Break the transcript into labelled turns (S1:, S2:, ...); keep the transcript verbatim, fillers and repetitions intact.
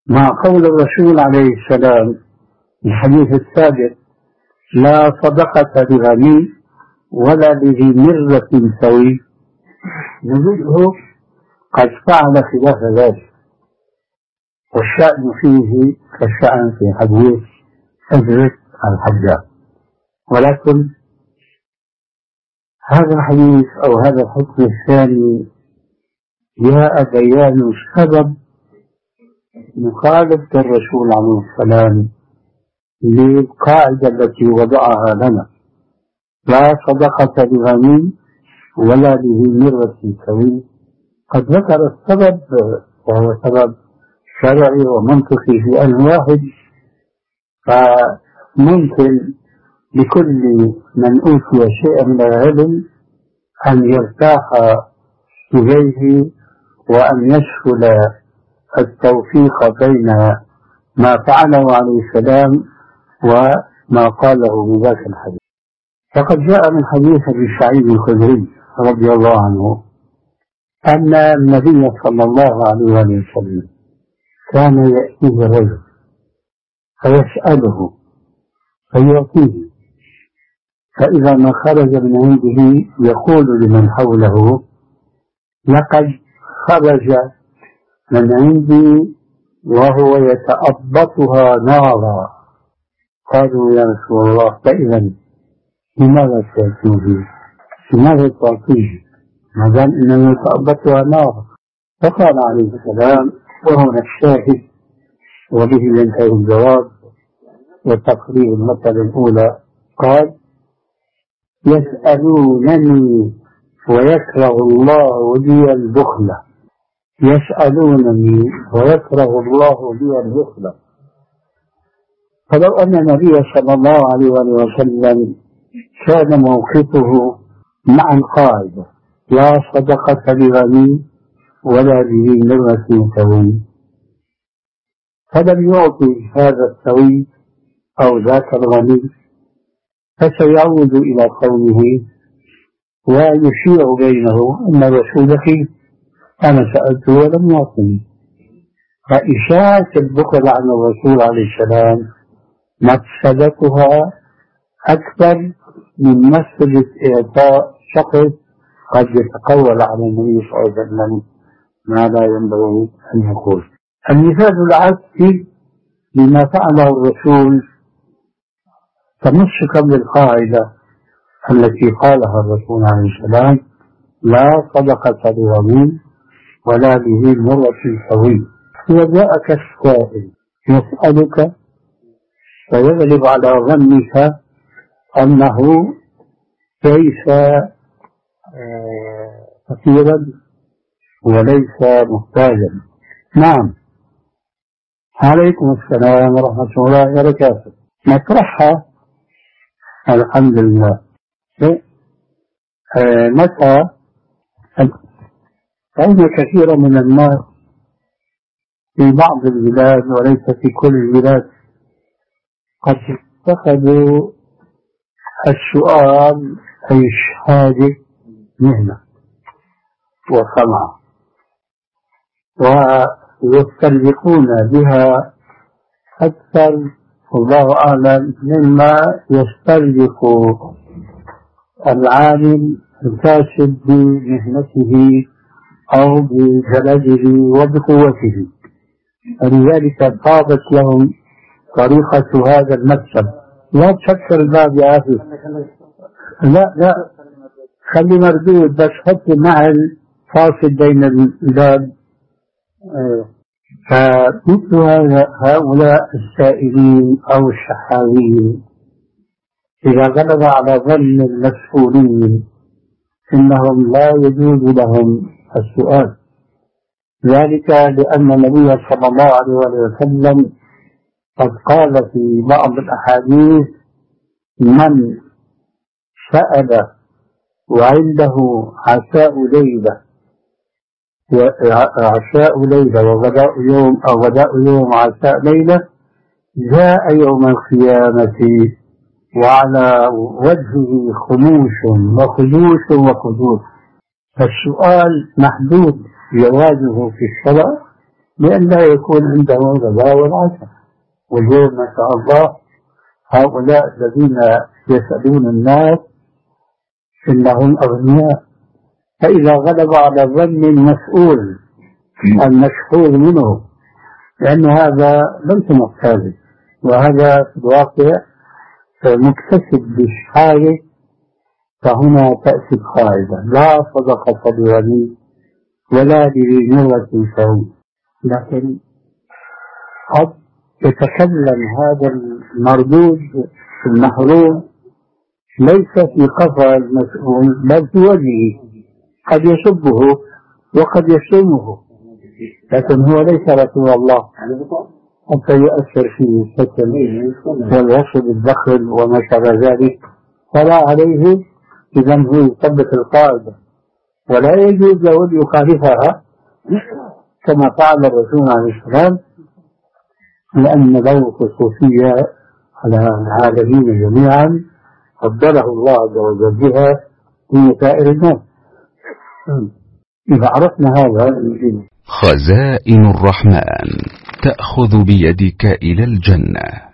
S1: مع قول الرسول عليه السلام الحديث السابق: لا صدقة لغني ولا لذي مرة سوي، نجده قد فعل خلاف ذلك، والشأن فيه كالشأن في حديث أجرة الحجاج. ولكن هذا الحديث أو هذا الحكم الثاني جاء بيان سبب مخالفة الرسول عليه السلام للقاعدة التي وضعها لنا: لا صدقة لغني ولا لذي مرة سوي. قد ذكر السبب وهو سبب شرعي ومنطقي في آن واحد، فممكن لكل من أوتي شيئا من العلم أن يرتاح إليه وأن يسهل التوفيق بين ما فعله عليه السلام وما قاله بذاك الحديث. فقد جاء من حديث أبي سعيد الخدري رضي الله عنه أن النبي صلى الله عليه وسلم كان يأتيه رجل فيسأله فيعطيه، فإذا ما خرج من عنده يقول لمن حوله: لقد خرج من عندي وهو يتأبطها نارا. قالوا: يا رسول الله، فإذا لماذا تأتيه؟ لماذا تعطيه ما دام إنه يتأبطها نارا؟ فقال عليه السلام، وهنا الشاهد وبه ينتهي الجواب وتقرير المسألة الأولى، قال: يسألونني ويكره الله لي البخل. يسألونني ويكره الله لي البخل. فلو أن النبي صلى الله عليه وسلم كان موقفه مع القاعدة: لا صدقة لغني ولا لذي مرة سوي، فلم يعطي هذا السوي أو ذاك الغني، فسيعود إلى قومه ويشيع بينه أن الرسول فيه أنا سألته ولم يعطني. فإشاعة البخل عن الرسول عليه السلام مفسدتها أكثر من مفسدة إعطاء شخص قد يتقول على النبي صلى الله عليه وسلم ما لا ينبغي أن يقول. المثال العكسي لما فعله الرسول تمسكا بالقاعدة التي قالها الرسول عليه السلام: لا صدقة لغني ولا لذي مرة سوي. وجاءك السائل يسألك فيغلب على ظنك أنه ليس فقيرا وليس محتاجا. نعم. عليكم السلام ورحمة الله وبركاته. نطرحها الحمد لله. متى فإن كثيرا من الناس في بعض البلاد وليس في كل البلاد قد اتخذوا السؤال أي الشهادة مهنة وصنعة، ويستلزقون بها أكثر والله أعلم مما يستلزق العالم الكاسب بمهنته أو بجلده وبقوته، ولذلك طابت لهم طريقة هذا المكسب. لا تفكر الباب يا أخي، لا لا خلي مردود، بس حط نعل فاصل بين الباب. فمثل هؤلاء السائلين أو الشحاذين إذا غلب على ظن المسؤولين إنهم لا يجوز لهم السؤال، ذلك لأن النبي صلى الله عليه وسلم قد قال في بعض الأحاديث: من سأل وعنده عشاء ليلة عشاء ليلة وغداء يوم أو غداء يوم عشاء ليلة جاء يوم القيامة وعلى وجهه خموش وخدوش وخدوش. فالسؤال محدود جوازه في الصلاة لأن لا يكون عنده غداء والعشاء. واليوم ما شاء الله هؤلاء الذين يسألون الناس إنهم أغنياء، فإذا غلب على ظن المسؤول المشهور منه لأن هذا ليس محتاج، وهذا في الواقع مكتسب بالحاجة، فهنا تأتي القاعدة: لا صدقة لغني ولا لذي مرة سوي. لكن قد يتكلم هذا المردود المحروم ليس في قفا المسؤول بل في وجهه، قد يسبه وقد يشتمه، لكن هو ليس رسول الله حتى يؤثر فيه الشتم والوصف الدخل وما شابه ذلك، فلا عليه إذا هو يثبت القاعدة ولا يجوز له أن يخالفها كما فعل الرسول عليه السلام، لأن له خصوصية على العالمين جميعا فضله الله عز وجل بها من سائر الناس. إذا عرفنا هذا
S2: خزائن الرحمن تأخذ بيدك إلى الجنة.